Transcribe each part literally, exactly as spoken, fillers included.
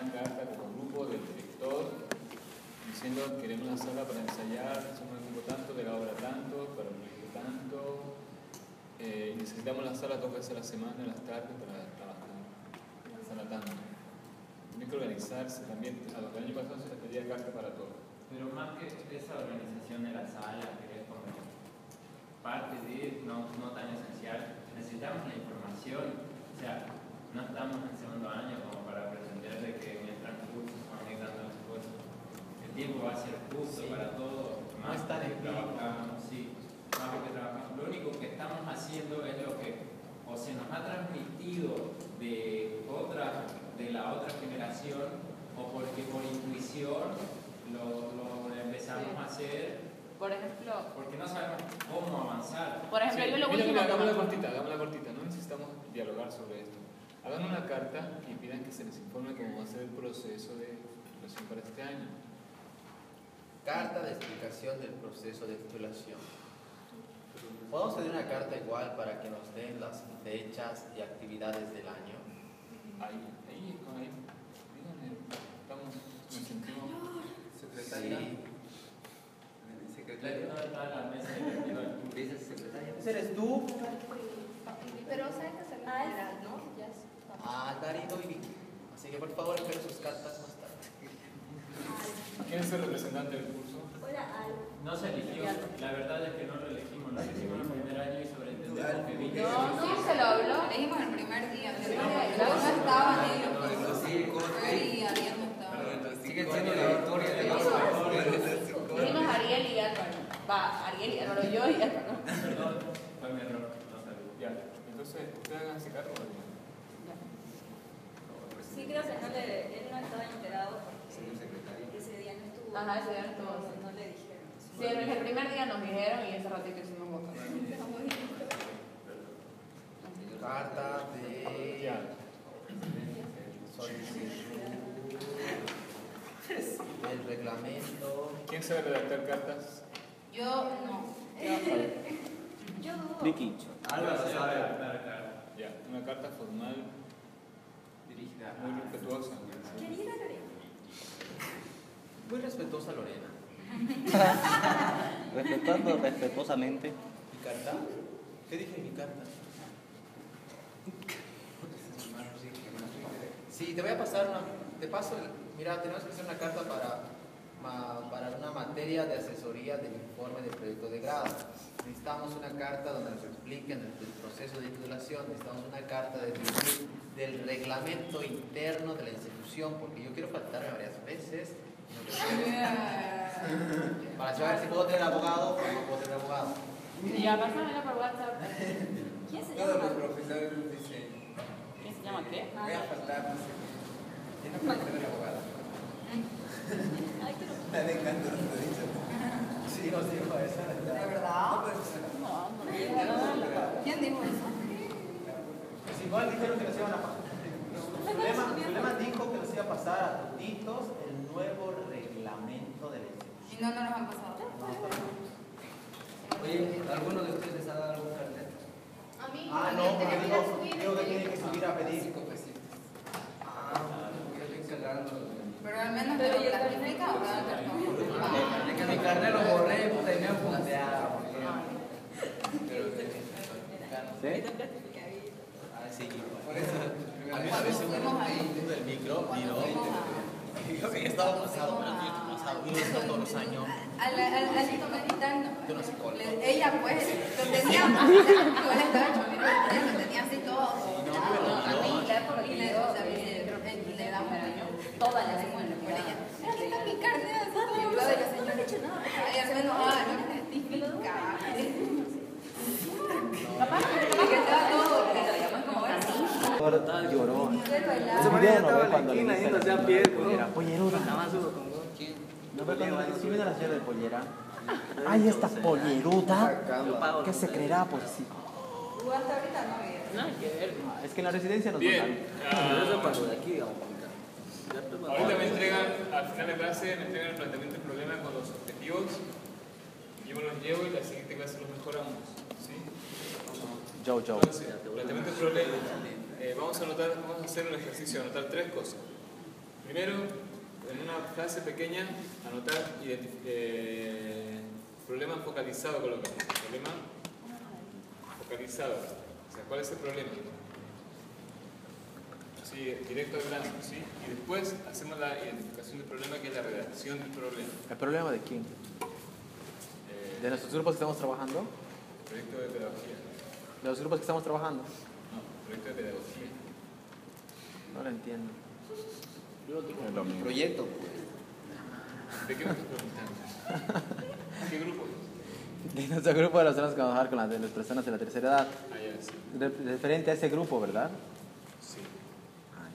una carta como grupo del director diciendo que queremos una sala para ensayar, somos un grupo tanto, de la obra tanto, para el proyecto tanto, eh, necesitamos la sala dos veces a la semana, en las tardes, para trabajar. La sala tanto. Tiene que organizarse también. A los del año pasado se les pedía carta para todo. Pero más que esa organización de la sala, que es como parte de, no, no tan esencial, necesitamos la información. O sea, no estamos en segundo año como para pretender de que en el transcurso se van a ir dando las cosas. El tiempo va a ser justo, sí, para todo, más no que trabajamos, sí, más que trabajamos. Lo único que estamos haciendo es lo que o se nos ha transmitido de otra, de la otra generación, o porque por intuición lo, lo empezamos sí. a hacer. Por ejemplo, porque no sabemos cómo avanzar. Por ejemplo, sí, yo lo mira, último mira, que hagámosla cortita, hagámosla cortita, no necesitamos dialogar sobre esto. Hagan una carta y pidan que se les informe cómo va a ser el proceso de titulación para este año. Carta de explicación del proceso de titulación. ¿Podemos pedir una carta igual para que nos den las fechas y actividades del año? Ahí, ahí, ahí. Díganme, estamos, nos sentimos. Secretaria. Sí. ¿Dónde está la mesa directiva? Vicesecretaria. ¿Ese eres tú? Pero saben que se me ¿no? Ya está. Ah, Darío y Vicky. Así que por favor esperen sus cartas más tarde. ¿Quién es el representante del curso? Hola, Al. No se eligió, la verdad es que no lo elegimos, lo elegimos en el primer año y sobreentendemos que Vicky. no, ¿quién se lo habló? Leímos el primer día, Sí, pero no, no no, estaban no, ellos. No, no, sí, Y Ariel no estaba. siguen siendo la victoria de los Dijimos Ariel y Álvaro. Va, Ariel y Álvaro, yo y Álvaro. Perdón, fue mi error, no sabía. Ya, entonces, ¿ustedes hagan ese cargo? Sí, creo que no le, él no estaba enterado señor porque secretario. ese día no estuvo. Ajá, ese día no estuvo. No, no le dijeron. Sí, el primer día nos dijeron y ese ratito hicimos votos. Carta de Ya. solicitud del reglamento. ¿Quién sabe redactar cartas? Yo no. Yo dudo. Vicky. Álvaro sabe. Ya, una carta formal, Dirigida. muy respetuosa. Querida Lorena. Muy respetuosa Lorena. Respetando respetuosamente. ¿Mi carta? ¿Qué dije en mi carta? Sí, te voy a pasar una. Te paso, el, mira, tenemos que hacer una carta para, ma, para una materia de asesoría del informe del proyecto de grado. Necesitamos una carta donde nos expliquen el, el proceso de titulación. Necesitamos una carta de, del reglamento interno de la institución, porque yo quiero faltar varias veces. No para saber si puedo tener abogado o no puedo tener abogado. Ya, pásamela por WhatsApp. ¿Quién se Todos los llama? profesores dicen, ¿Quién se llama qué? voy a faltar, no sé qué. Yo no puedo tener abogado. Ay, pero. Me encanta lo que dicen. Sí, os digo esa. ¿De verdad? No, no. ¿Quién dijo eso? Pues igual dijeron que nos iban a pasar. Zulema, Zulema dijo que nos iba a pasar a toditos el nuevo reglamento de la institución. ¿Y no nos los han pasado? Oye, ¿alguno de ustedes ha dado algún carnet? A mí. Ah, no, porque digo, digo que tiene que subir a pedir. Cinco pesitos. Ah, yo estoy cargando. Pero al menos Pero te ¿y lo el clasifica o cada cartón. Es que mi carnet lo borré, puta, y me han punteado. Pero que. ¿Sí? Ah, sí. Por eso. A mí a veces me pongo del micro y no. Yo que ya estaba pasado, pero yo he pasado. Y esto todos los años. Al alito mexicano, Yo no sé cuál. ella pues lo tenía, igual estaba hecho, ella lo tenía así todo. A mí, la época Y que le, yo o sea, le, le damos toda la así, bueno, por ella. semana. Aquí está mi carne, así, y luego de la señora, ay, al menos, ah, no me testifica. Papá, Que estaba todo, que lo llaman como Corta, lloró. Ese man ya estaba en la esquina yéndose a pie, Pollera, polleruda. ¿Quién? ¿No ve cuando si viene la señora de pollera? Ay, esta polleruda. ¿Qué se creerá por sí? Tú hasta ahorita no había. Nada que ver. Es que en la residencia nos Bien. mandan. Ah, de aquí, digamos, ahorita me entregan, al final de clase, me entregan el planteamiento del problema con los objetivos. Yo me los llevo y la siguiente clase los mejoramos. ¿Sí? Joe, Joe. Entonces, planteamiento del problema. Eh, vamos a anotar, vamos a hacer un ejercicio, anotar tres cosas. Primero, en una frase pequeña, anotar eh, problema focalizado, colocamos. Problema focalizado. O sea, ¿cuál es el problema? Sí, directo al grano, ¿sí? Y después hacemos la identificación del problema, que es la redacción del problema. ¿El problema de quién? Eh, ¿De nuestros grupos que estamos trabajando? el proyecto de pedagogía. ¿De los grupos que estamos trabajando? No, proyecto de pedagogía. No lo entiendo. Es lo mismo. Proyecto, pues. ¿De qué me estás preguntando? ¿Qué grupo? De nuestro grupo de los tenemos que trabajar con las de las personas de la tercera edad. Ah, ya, sí. Re- referente a ese grupo, ¿verdad? Sí. Ah,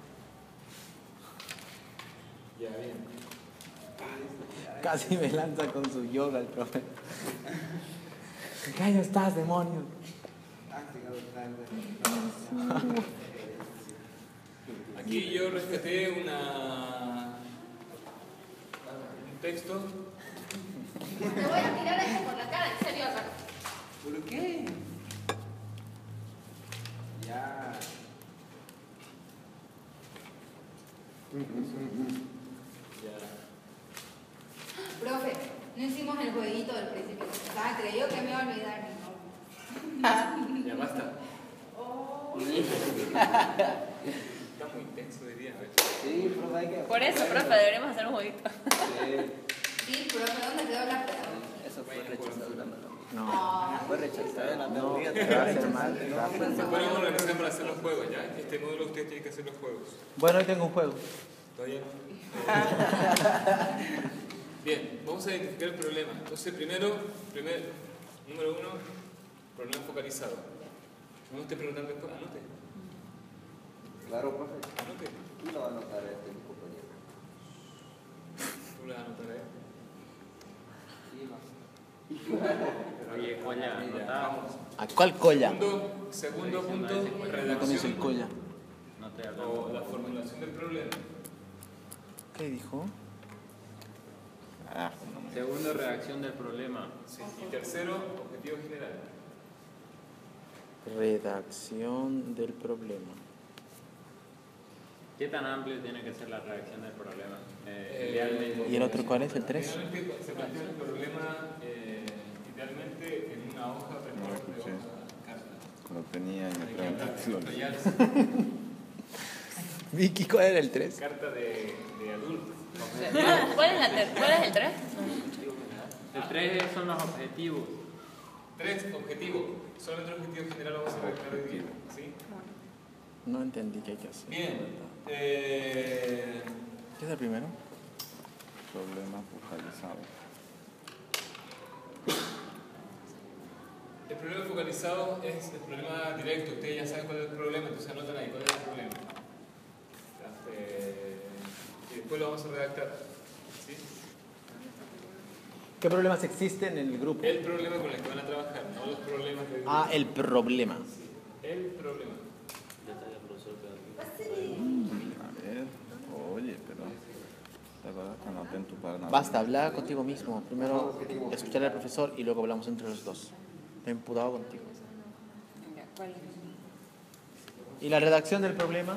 Ya, bien. ya. Casi me lanza con su yoga el profe. ¿En qué año estás, demonio? Aquí yo rescaté una, un texto. Te voy a tirar eso por la cara, en serio, Álvaro. ¿Por qué? Ya. Ya. Profe, no hicimos el jueguito del principio. Ah, creyó que me iba a olvidar mi nombre. Ya basta. Oh. Está muy intenso hoy día, a ver. Sí, profe, hay que. Por eso, profe, deberíamos hacer un jueguito. Sí, profe, ¿dónde quedó la pedagogía? Eso fue rechazado en la pedagogía. No. Ah, Fue rechazado en la No, pedagogía. te va a hacer mal. te va a hacer mal. Después vamos a organizar para hacer los juegos, ¿ya? Este módulo ustedes tienen que hacer los juegos. Bueno, hoy tengo un juego. ¿Todavía no? Bien, vamos a identificar el problema. Entonces, primero, primer, número uno, problema focalizado. No me esté preguntando después, anote. Claro, profe. Anote. ¿Quién lo va a anotar este mi compañero? Tú le vas a anotar a él. Oye, coña, Ya, anotado. vamos. ¿A cuál colla? Segundo, segundo punto, No conoce el redacción colla. No te o hablamos. la formulación del problema. ¿Qué dijo? Ah, Segundo, redacción del problema. Sí. Y tercero, objetivo general. Redacción del problema. ¿Qué tan amplio tiene que ser la redacción del problema? Eh, Eh, idealmente. ¿Y el otro cuál es? ¿El tres? Generalmente se plantea el problema eh, idealmente en una hoja preparada de escuché. hoja carta. Lo tenía en Hay la que hablar, presentación. detallarse. Vicky, ¿cuál era el tres? Carta de, de adultos. ¿Cuál es, la ter- ¿Cuál es el tres? El tres son los objetivos. Tres, objetivo. Solamente el objetivo general vamos a redactar hoy día. ¿Sí? No entendí qué hay que hacer. Bien. Eh, ¿Qué es el primero? Problema focalizado. el problema focalizado es el problema directo. Ustedes ya saben cuál es el problema, entonces anotan ahí cuál es el problema. Eh, y después lo vamos a redactar. ¿Sí? ¿Qué problemas existen en el grupo? El problema con el que van a trabajar, no los problemas del grupo. Ah, el problema. El problema. A ver, oye, pero ¿te acuerdas que anoté en tu cuaderno? Basta, habla contigo mismo. Primero escuchar al profesor y luego hablamos entre los dos. Me he emputado contigo. ¿Cuál es? ¿Y la redacción del problema?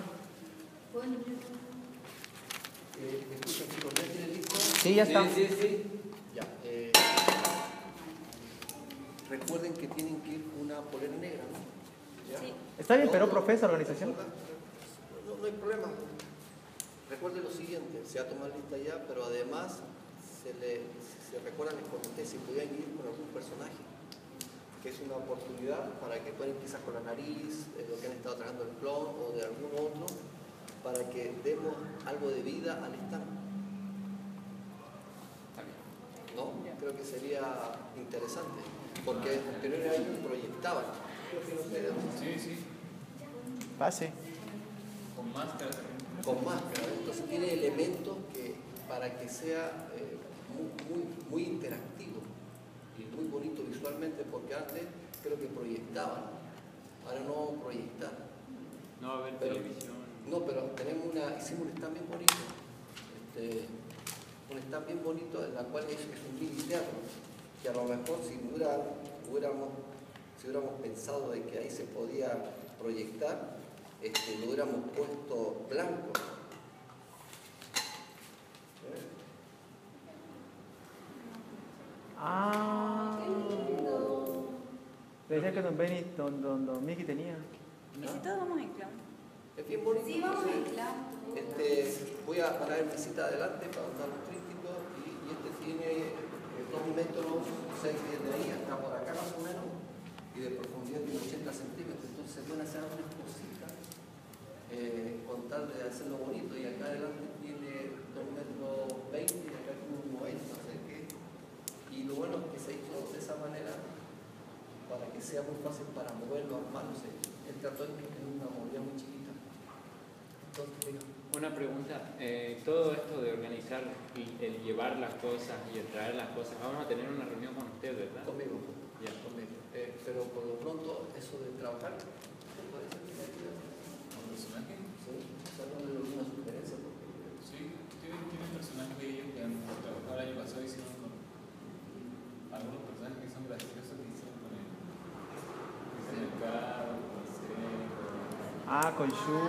Eh, ¿Me escuchan, chicos? ¿Ya tienen listo? Sí, ya está. Sí, sí, sí. Ya. eh, recuerden que tienen que ir con una polera negra, ¿no? ¿Ya? Sí. Está bien, No, pero no, profe, esa organización. No, no hay problema. Recuerden lo siguiente, se va a tomar lista ya, pero además se le se recuerdan el comité si pudieran ir con algún personaje, que es una oportunidad para que puedan quizás con la nariz, eh, lo que han estado trabajando el clon o de algún otro, para que demos algo de vida al stand. ¿No? Creo que sería interesante, porque en anteriores años proyectaban. Creo que no sé, Sí, sí. Pase. Con máscara. con máscara, ¿no? Entonces tiene elementos que para que sea eh, muy, muy, muy interactivo y muy bonito visualmente, porque antes creo que proyectaban, ahora no proyectar. No va a haber Pero- televisión. No, pero tenemos una, hicimos un stand bien bonito, este, un stand bien bonito en la cual es, es un mini teatro, que a lo mejor si hubiera, hubiéramos, si hubiéramos pensado de que ahí se podía proyectar, este, lo hubiéramos puesto blanco, tenía que don Benny, don, don, don Miki tenía. ¿Y si todos vamos en clown? Es bien bonito. Sí, vamos entonces, en clown. Este, voy a parar en visita adelante para dar los trípticos y, y este tiene eh, dos metros, seis pies de ahí, hasta por acá más o menos, y de profundidad de ochenta centímetros. Entonces van a hacer unas cositas eh, con tal de hacerlo bonito. Y acá adelante tiene dos metros veinte y acá tiene un noventa, no sé qué. Y lo bueno es que se hizo de esa manera para que sea muy fácil para moverlo, armarlo. El trató en una movilidad muy chiquita. Entonces, digamos, Una pregunta, eh, todo esto de organizar y el llevar las cosas y el traer las cosas, vamos a tener una reunión con usted, ¿verdad? conmigo, Ya. conmigo. Eh, pero por lo pronto, eso de trabajar, ¿se puede ser una idea? ¿Un personaje? Sí, solo una sugerencia. Porque... Sí, tienen, tienen personajes ellos que han trabajado el año pasado, hicieron con algunos personajes que son graciosos que hicieron con el, con el mercado, con el cerebro. Ah, con Shu.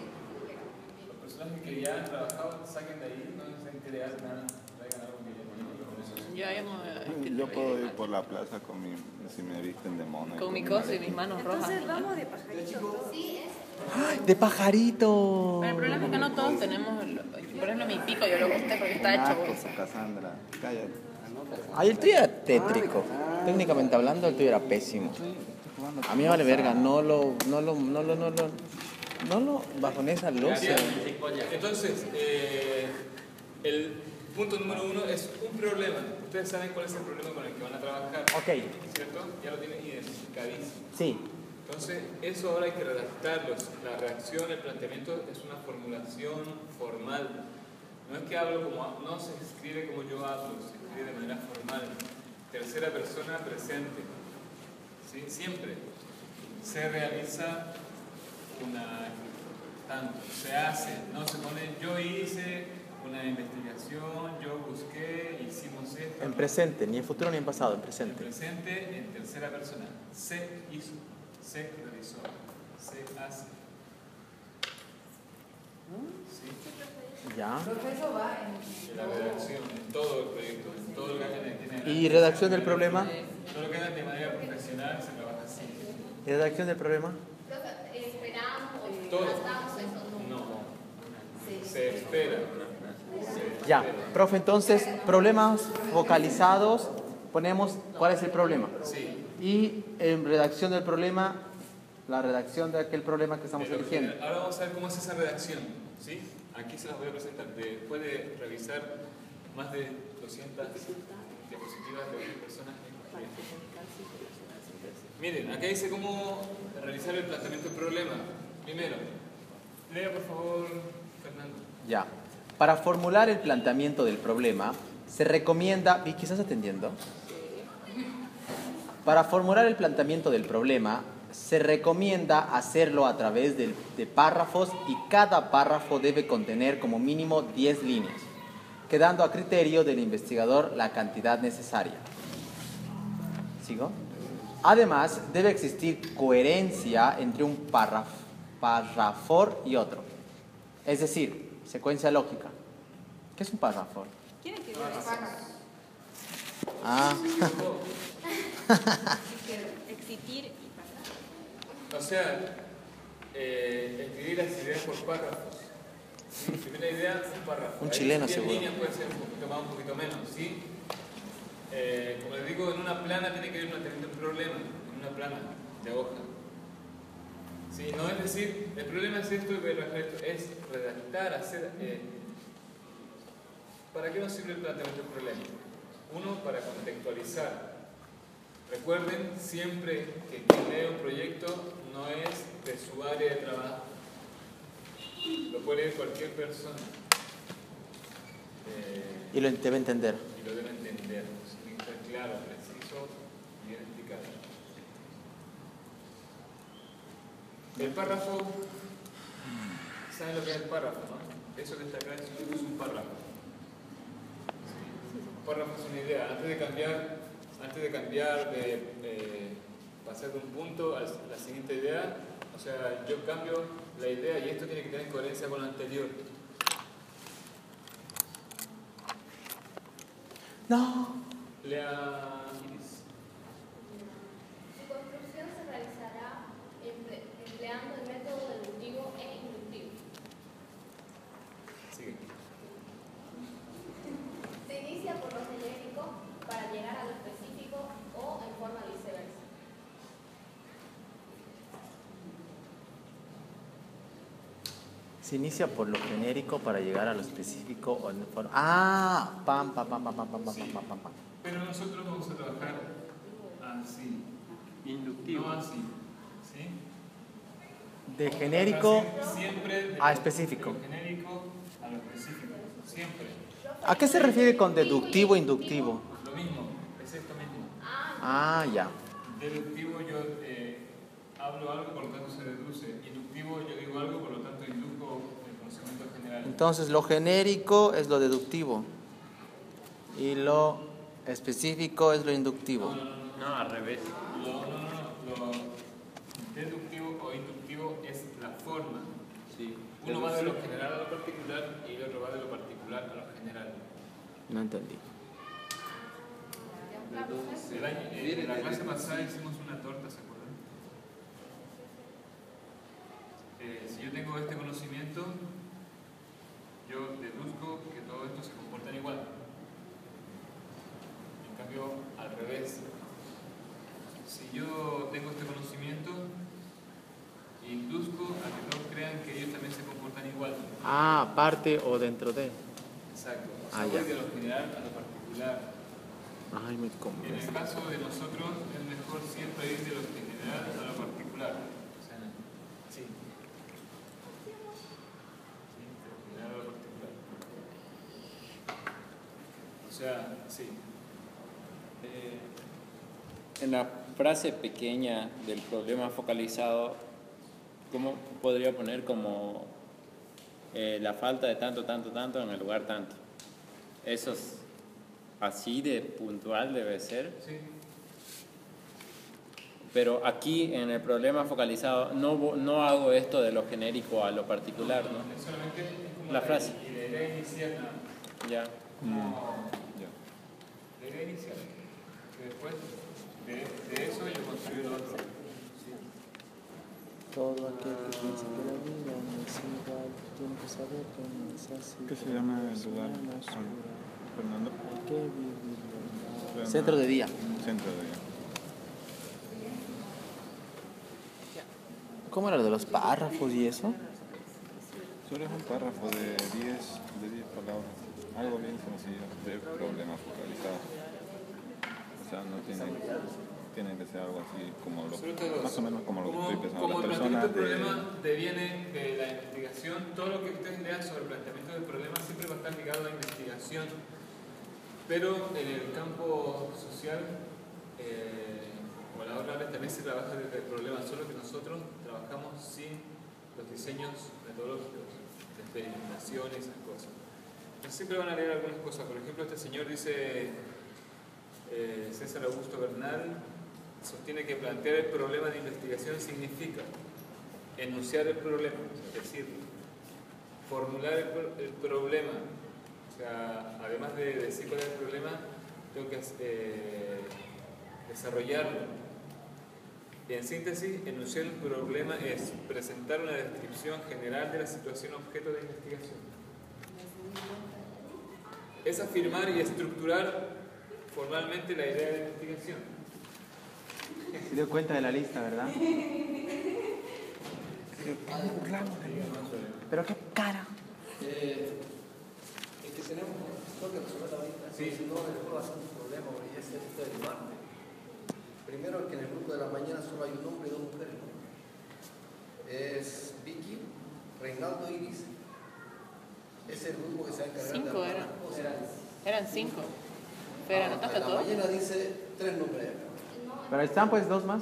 Los personajes que ya han trabajado, saquen de ahí, no sé qué le hacen nada, traigan algo que ya no. Ya hemos. Yo puedo ir por la plaza con mi, si me visten de mono. y Con mi mi coso y maletín. mis manos rojas. Entonces vamos de pajarito. Sí, es. ¡Ay, de pajarito! Pero el problema es que no todos tenemos. el- Por ejemplo, mi pico yo lo gusté porque está hecho Ah, bolsa. pues, Cassandra, cállate. Ay, el tuyo era tétrico. Técnicamente hablando, el tuyo era pésimo. A mí me vale verga, no lo, no lo, no lo, no lo, no lo bajonesa losa. Bien, entonces, eh, el punto número uno es un problema. Ustedes saben cuál es el problema con el que van a trabajar. Ok, ¿Cierto? Ya lo tienen identificadísimo. sí. Entonces, eso ahora hay que redactarlo. La reacción, el planteamiento es una formulación formal. No es que hablo como, no se escribe como yo hablo, se escribe de manera formal. Tercera persona presente. ¿Sí? Siempre se realiza una, tanto, se hace, no se pone, yo hice una investigación, yo busqué, hicimos esto. En presente, ni en futuro ni en pasado, en En presente. presente, en tercera persona. Se hizo, se realizó, se hace. ¿Sí? Ya. Proceso va en. En la redacción, en todo el proyecto, en todo lo que hagan en general. ¿Y redacción del problema? Todo lo que hagan de manera profesional se trabaja así. ¿Y redacción del problema? Esperamos o Todo. gastamos eso. No. Se espera. Se Ya. espera. Profe, entonces, problemas focalizados, ponemos cuál es el problema. Sí. Y en redacción del problema, la redacción de aquel problema que estamos Pero, eligiendo. ahora vamos a ver cómo es esa redacción. ¿Sí? Aquí se las voy a presentar. Después de revisar más de doscientas diapositivas de otras personas. Miren, acá dice cómo realizar el planteamiento del problema. Primero, lea por favor, Fernando. Ya. Para formular el planteamiento del problema, se recomienda, ¿y qué estás atendiendo? Para formular el planteamiento del problema, se recomienda hacerlo a través de, de párrafos y cada párrafo debe contener como mínimo diez líneas, quedando a criterio del investigador la cantidad necesaria. ¿Sigo? Además, debe existir coherencia entre un párrafo, párrafo y otro. Es decir, secuencia lógica. ¿Qué es un párrafo? ¿Quieren que Ah. Existir y pasar. O sea, eh, escribir las ideas por párrafos. ¿Sí? Primera idea, un párrafo. Un Ahí chileno, diez seguro. líneas puede ser un poquito más, un poquito menos, ¿sí? Eh, como les digo, en una plana tiene que haber un planteamiento de problema, en una plana de hoja. ¿Sí? No es decir, el problema es esto y voy a redactar esto, es redactar, hacer... Eh, ¿Para qué nos sirve el planteamiento del problema? Uno, para contextualizar. Recuerden siempre que quien lee un proyecto no es de su área de trabajo. Lo puede leer cualquier persona. Eh, Y lo debe entender. y lo debe entender. Tiene que ser claro, preciso, bien explicado. El párrafo, ¿saben lo que es el párrafo, no? Eso que está acá es un párrafo. ¿Sí? Un párrafo es una idea. Antes de cambiar, antes de cambiar, de, de pasar de un punto a la siguiente idea, o sea, yo cambio la idea y esto tiene que tener coherencia con lo anterior. No. Lea Iris. Su construcción se empleando el método deductivo e inductivo. Sigue. Se inicia por lo genérico para llegar a lo específico o en forma viceversa. Se inicia por lo genérico para llegar a lo específico o en forma... Ah, pam, pam, pam, pam, pam, pam, pam, Sí. pam, pam, pam. Pero nosotros vamos a trabajar así, Inductivo. no así. ¿Sí? De Vamos a genérico trabajar siempre de a lo- específico. De lo genérico a lo específico. Siempre. ¿A qué se refiere con deductivo e inductivo? Lo mismo, es esto mismo. Ah, ya. Deductivo yo eh, hablo algo, por lo tanto se deduce. Inductivo yo digo algo, por lo tanto induzco el conocimiento general. Entonces lo genérico es lo deductivo y lo específico es lo inductivo. No, no, no, no. No, al revés. Lo, no, no, no. Lo deductivo o inductivo es la forma. Sí. Uno va de lo general a lo particular y el otro va de lo particular a lo general. No entendí. El año, eh, en la clase pasada hicimos una torta, ¿se acuerdan? Eh, si yo tengo este conocimiento, yo deduzco que todo esto se comporta igual. En cambio, al revés. Si yo tengo este conocimiento, induzco a que todos crean que ellos también se comportan igual. Ah, aparte o dentro de. Exacto. O sea, Ah, voy ya. de lo general a lo particular. Ay, me En el convence. caso de nosotros, es mejor siempre ir de lo general a lo particular. O sea, sí. Sí, de lo general a lo particular. O sea, sí. Eh, en la frase pequeña del problema focalizado, ¿cómo podría poner como eh, la falta de tanto, tanto, tanto en el lugar tanto? Eso es así de puntual debe ser. Sí. Pero aquí en el problema focalizado no, vo- no hago esto de lo genérico a lo particular, ¿no? Es solamente es como La frase. Y la idea inicial, Ya. como Ya. la idea inicial. Que después de, de eso yo construyo lo otro. Sí. Todo aquel que piensa que la vida no es igual tiene que saber que no es así. ¿Qué se llama el lugar? Fernando. Centro de día. Centro de día. ¿Cómo era lo de los párrafos y eso? Solo es un párrafo de diez de diez palabras. Algo bien sencillo de problemas focalizados. O sea, no tiene, tiene que ser algo así como lo, Solo te digo, más o menos como lo que como- estoy pensando. Como Las el personas planteamiento del de... problema deviene de la investigación, todo lo que ustedes lean sobre el planteamiento del problema siempre va a estar ligado a la investigación. Pero en el campo social eh, o a la hora oral también se trabaja desde el problema, solo que nosotros trabajamos sin los diseños metodológicos de experimentación y esas cosas. Entonces siempre van a leer algunas cosas. Por ejemplo, este señor dice, eh, César Augusto Bernal, sostiene que plantear el problema de investigación significa enunciar el problema, es decir, formular el, pro- el problema. O sea, además de decir cuál es el problema, tengo que eh, desarrollarlo. Y en síntesis, enunciar el problema es presentar una descripción general de la situación objeto de investigación. Es afirmar y estructurar formalmente la idea de investigación. Se dio cuenta de la lista, ¿verdad? Pero qué cara. Eh, es que tenemos, creo que resolver ahorita, Sí. si no, después va a ser un problema, porque ya se esto del martes. Primero que en el grupo de la mañana solo hay un hombre y dos mujeres, ¿no? Es Vicky, Reinaldo Iris. Es el grupo que se va a encargar Cinco de eran. algunas cosas. Eran cinco. Pero Ah, anotaste en la todo. mañana dice tres nombres. Pero ahí están pues dos más.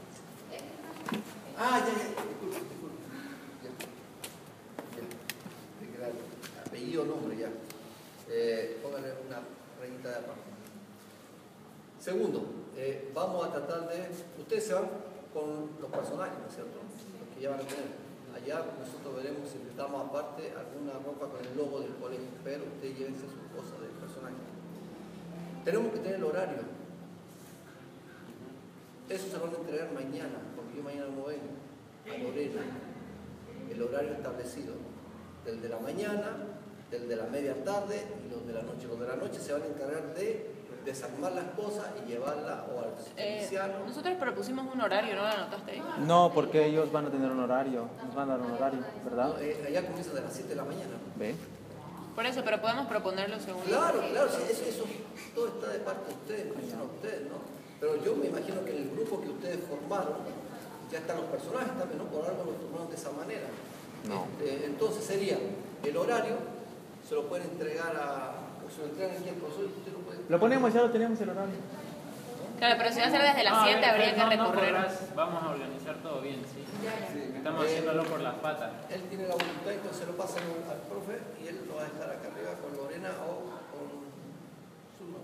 Ah, ya, ya, disculpe, disculpe. Ya. Ya. Te queda el apellido, nombre, ya. Eh, póngale una rayita de aparte. Segundo, eh, vamos a tratar de. Ustedes se van con los personajes, ¿no es cierto? Los que ya van a tener. Allá nosotros veremos si les damos aparte alguna ropa con el logo del colegio, pero ustedes llévense sus cosas del personaje. Tenemos que tener el horario. Eso se van a entregar mañana, porque yo mañana no vengo. a Lorena el horario establecido del de la mañana, del de la media tarde y los de la noche. Los de la noche se van a encargar de desarmar las cosas y llevarla o al Eh, serviciano. nosotros propusimos un horario, ¿no lo anotaste ahí? No, porque ellos van a tener un horario, nos van a dar un horario, ¿verdad? No, eh, allá comienza de las siete de la mañana. ¿Ve? Por eso, pero podemos proponerlo según... Claro, claro, sí, eso, eso todo está de parte de ustedes, me imagino a ustedes, ¿no? Pero yo me imagino que en el grupo que ustedes formaron ya están los personajes también, ¿no? Por algo lo tomaron de esa manera. No. Este, entonces sería el horario, se lo pueden entregar a, o se lo entregan aquí al profesor y usted lo puede. Lo ponemos, ya lo tenemos el horario. Claro, pero si va a ser desde las No, a siete ver, habría que no, no recorrer. podrás, vamos a organizar todo bien, sí. Estamos Eh, haciéndolo por las patas. Él tiene la voluntad, entonces se lo pasan al profe y él lo va a dejar acá arriba con Lorena o con Zulma.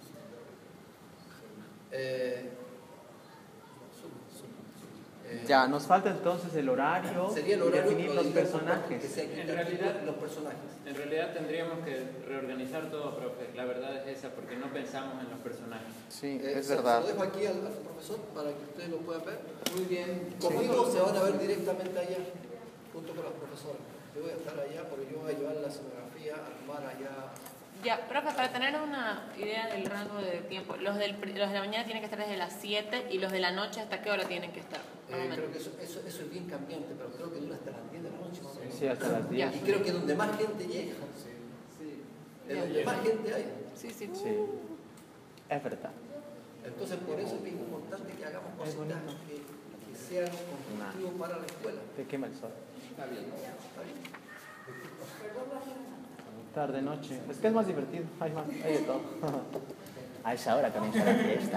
Eh, Zulma, Zulma, Zulma. Eh, Ya, nos falta entonces el horario Sería el y horario definir pero los digamos, que personajes. sea En equitativo realidad- los personajes. En realidad tendríamos que reorganizar todo, profe. La verdad es esa, porque no pensamos en los personajes. Sí, Eh, es se- verdad. Se lo dejo aquí al, al profesor para que ustedes lo puedan ver. Muy bien. Conmigo se van a ver directamente allá, junto con las profesoras. Yo voy a estar allá porque yo voy a llevar la escenografía, armar allá. Ya, profe, para tener una idea del rango de tiempo, los, del, pr- los de la mañana tienen que estar desde las siete y los de la noche, ¿hasta qué hora tienen que estar? Más o Eh, menos. creo que eso, eso, eso es bien cambiante, pero creo que dura hasta las diez de la noche. más o menos. Sí, hasta las diez. Y creo que es donde más gente llega. Es donde más gente hay. Sí, sí. Sí, es verdad. Entonces, por eso es bien importante que hagamos Es cositas bonito. que, que sean constructivos para la escuela. Te quema el sol. Está bien, ¿no? Está bien. Tarde, noche. Es que es más divertido. Hay más, hay de todo. A esa hora comienza la fiesta.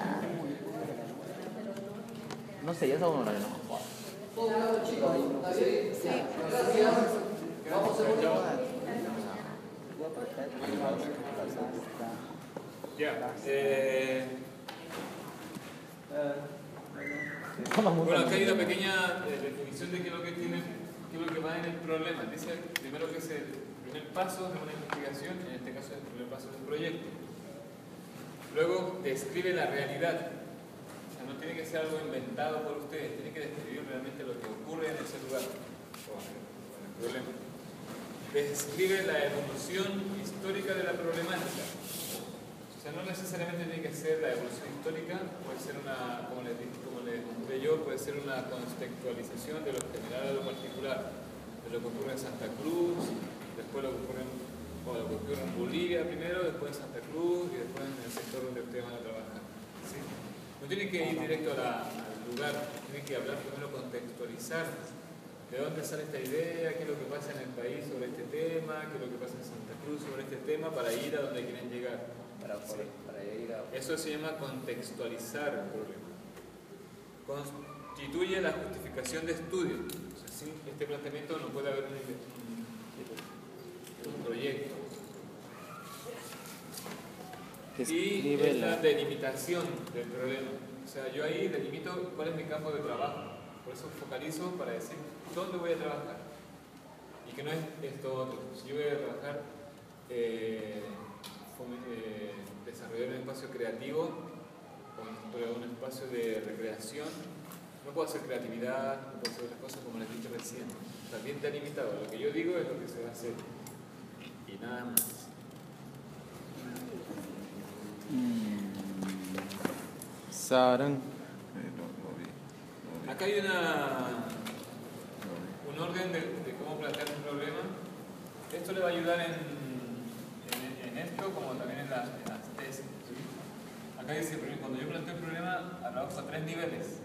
No sé, ya es a una hora, ¿no? Todo claro, chicos. ¿Está bien? Sí. Gracias. Vamos a hacer una. Ya. Eh, Vamos, bueno, acá hay una pequeña eh, definición de qué es lo que tiene, qué es lo que va en el problema. Dice primero que es el primer paso de una investigación, en este caso es el primer paso del proyecto. Luego describe la realidad. O sea, no tiene que ser algo inventado por ustedes, tiene que describir realmente lo que ocurre en ese lugar, o en el, o en el problema. Describe la evolución histórica de la problemática. O sea, no necesariamente tiene que ser la evolución histórica, puede ser una, como les dije, como les mostré yo, puede ser una contextualización de lo general a lo particular, de lo que ocurre en Santa Cruz, después lo que ocurre en, o lo que ocurre en Bolivia primero, después en Santa Cruz y después en el sector donde ustedes van a trabajar. ¿Sí? No tienen que ir directo a la, al lugar, tienen que hablar primero, contextualizar de dónde sale esta idea, qué es lo que pasa en el país sobre este tema, qué es lo que pasa en Santa Cruz sobre este tema, para ir a donde quieren llegar. Para, Sí. para ir a... Eso se llama contextualizar el problema. Constituye la justificación de estudio. O sea, sin este planteamiento no puede haber un, un proyecto. Y Describe es la la... delimitación del problema. O sea, yo ahí delimito cuál es mi campo de trabajo. Por eso focalizo para decir dónde voy a trabajar. Y que no es esto otro. Si yo voy a trabajar, eh, eh, desarrollar un espacio creativo o un espacio de recreación, no puedo hacer creatividad, no puedo hacer otras cosas como les he dicho recién. También está limitado. Lo que yo digo es lo que se va a hacer. Y nada más. Sarang. Eh, lo, lo vi, lo vi, Acá hay una, lo vi. un orden de, de cómo plantear un problema. Esto le va a ayudar en, en, en esto como también en, la, en las tesis. ¿Sí? Acá dice, cuando yo planteo el problema, trabajo a tres niveles.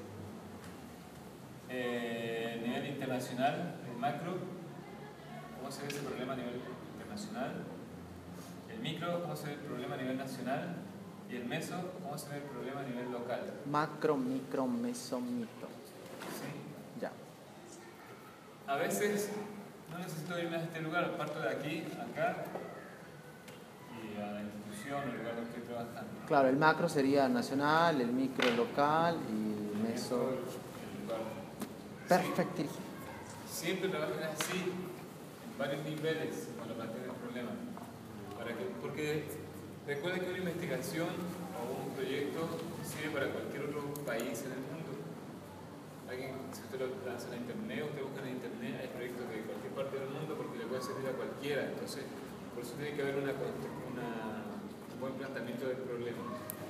Eh, nivel internacional, el macro, cómo se ve ese problema a nivel internacional. El micro, cómo se ve el problema a nivel nacional. Y el meso, cómo se ve el problema a nivel local. Macro, micro, meso, mito. ¿Sí? Ya. A veces no necesito irme a este lugar, parto de aquí, acá y a la institución o el lugar donde estoy trabajando. Claro, el macro sería nacional, el micro local y el meso... El lugar. Perfecto. Siempre trabajen así, en varios niveles, cuando planteen el problema. Para que, porque recuerden que una investigación o un proyecto sirve para cualquier otro país en el mundo. alguien, si usted lo lanza en internet, usted busca en internet, hay proyectos de cualquier parte del mundo porque le puede servir a cualquiera. Entonces, por eso tiene que haber una, una, un buen planteamiento del problema.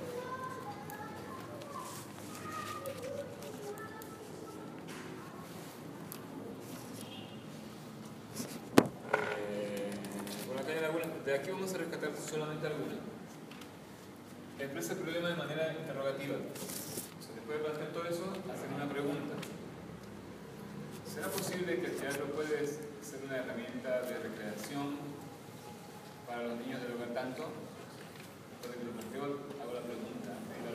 De aquí vamos a rescatar solamente algunas. Expresa el problema de manera interrogativa. Se le puede plantear todo eso, hacer una pregunta. ¿Será posible que el teatro puede ser una herramienta de recreación para los niños de lugar tanto? Después de que lo planteo, hago la pregunta.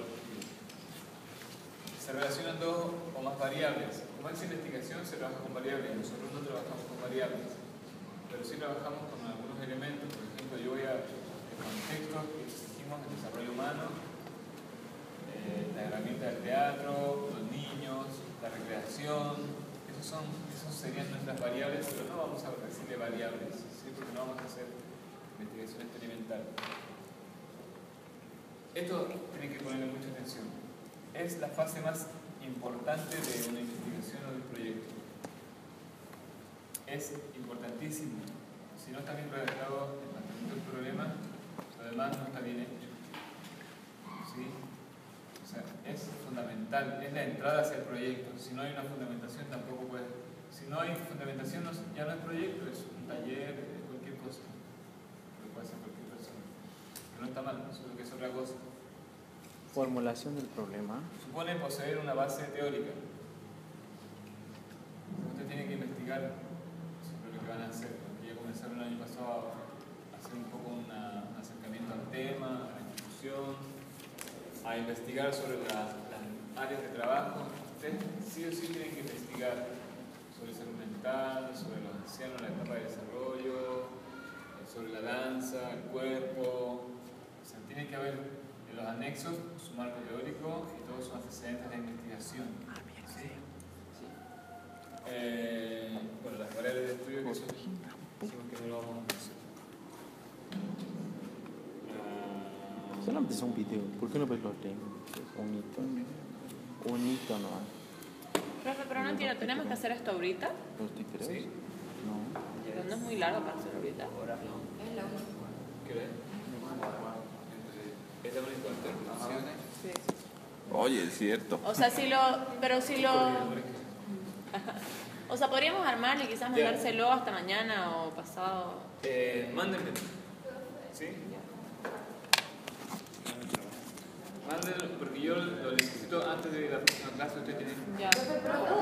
Se relacionan dos o más variables. Como es investigación, se trabaja con variables. Nosotros no trabajamos con variables, pero sí trabajamos con algunos elementos. Por ejemplo, yo voy a el contexto que exigimos el desarrollo humano, eh, la herramienta del teatro, los niños, la recreación. Esos, son, esos serían nuestras variables, pero no vamos a decirle variables, ¿sí? Porque no vamos a hacer investigación experimental. Esto tiene que ponerle mucha atención. Es la fase más importante de una investigación o de un proyecto. Es importantísimo. Si no está bien redactado el planteamiento del problema, lo demás no está bien hecho. ¿Sí? O sea, es fundamental, es la entrada hacia el proyecto. Si no hay una fundamentación, tampoco puede. Si no hay fundamentación, no, ya no es proyecto, es un taller, es cualquier cosa. Lo puede hacer cualquier persona. Pero no está mal, solo que es otra cosa. Formulación del problema. Supone poseer una base teórica. Usted tiene que investigar sobre lo que van a hacer. Ya comenzaron el año pasado a hacer un poco una, un acercamiento al tema, a la institución, a investigar sobre la, las áreas de trabajo. Ustedes sí o sí tienen que investigar sobre salud mental, sobre los ancianos, la etapa de desarrollo, sobre la danza, el cuerpo. O sea, tiene que haber en los anexos su marco teórico y todos sus antecedentes de investigación. ¿Sí? Eh, bueno, las variables de estudio que son que no lo vamos a hacer. Uh, Solamente es un video. ¿Por qué no ves los links? Un hito. Un hito no hay. Profe, pero no entiendo, ¿tenemos que hacer esto ahorita? ¿Los títeres? ¿Sí? No. Pero no es muy largo para hacer ahorita. Es la única. ¿Qué ves? ¿Es la única alternación? Sí. Oye, es cierto. O sea, si lo... Pero si lo... O sea, podríamos armarlo y quizás mandárselo hasta mañana o pasado. Eh, mándenme. ¿Sí? Mándenlo, porque yo lo necesito antes de la próxima clase. Ustedes tienen. Ya. Profe, pero